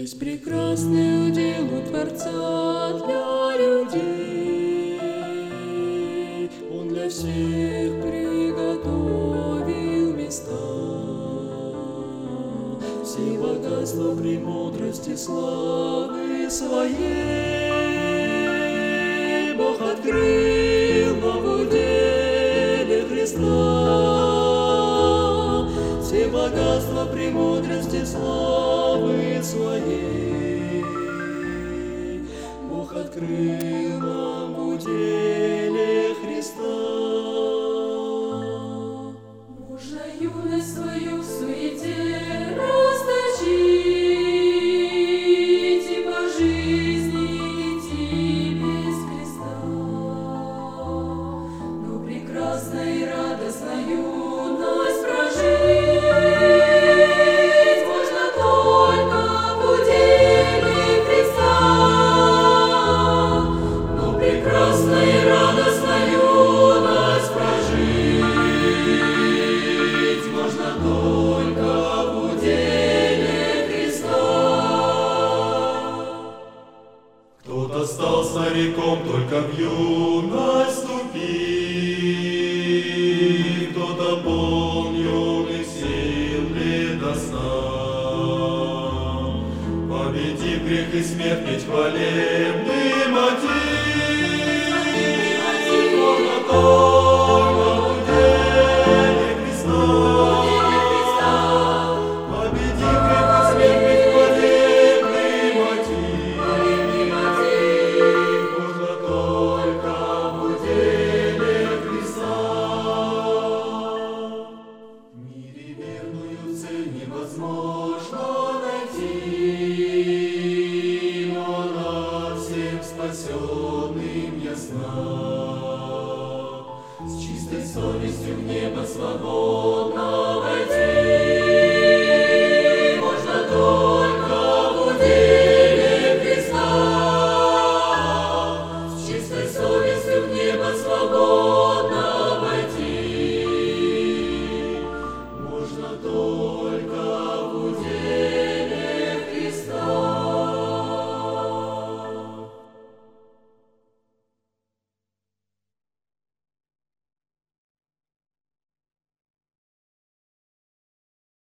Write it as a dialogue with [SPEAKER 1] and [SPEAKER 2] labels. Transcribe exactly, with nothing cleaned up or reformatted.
[SPEAKER 1] Есть прекрасный удел у Творца для людей. Он для всех приготовил места. Все богатства премудрости славы своей Бог открыл нам в уделе Христа. Все богатства премудрости славы своей Бог открыл нам в уделе Христа.
[SPEAKER 2] Можно юность свою в суете расточить и по жизни идти без креста. Но прекрасно и радостно юность прожить можно только в уделе Христа. Но прекрасно и радостно юность прожить можно только в уделе Христа.
[SPEAKER 3] Кто-то стал стариком только в юность вступив, кто-то полн юных сил предостав. Победив грех и смерть, ведь хвалебный мотив, можно только в уделе Христа. Победив грех и смерть, ведь хвалебный мотив, можно только в уделе Христа. В мире верную цель невозможно найти, но над всем спасенным ясна. С чистой совестью в небо свободно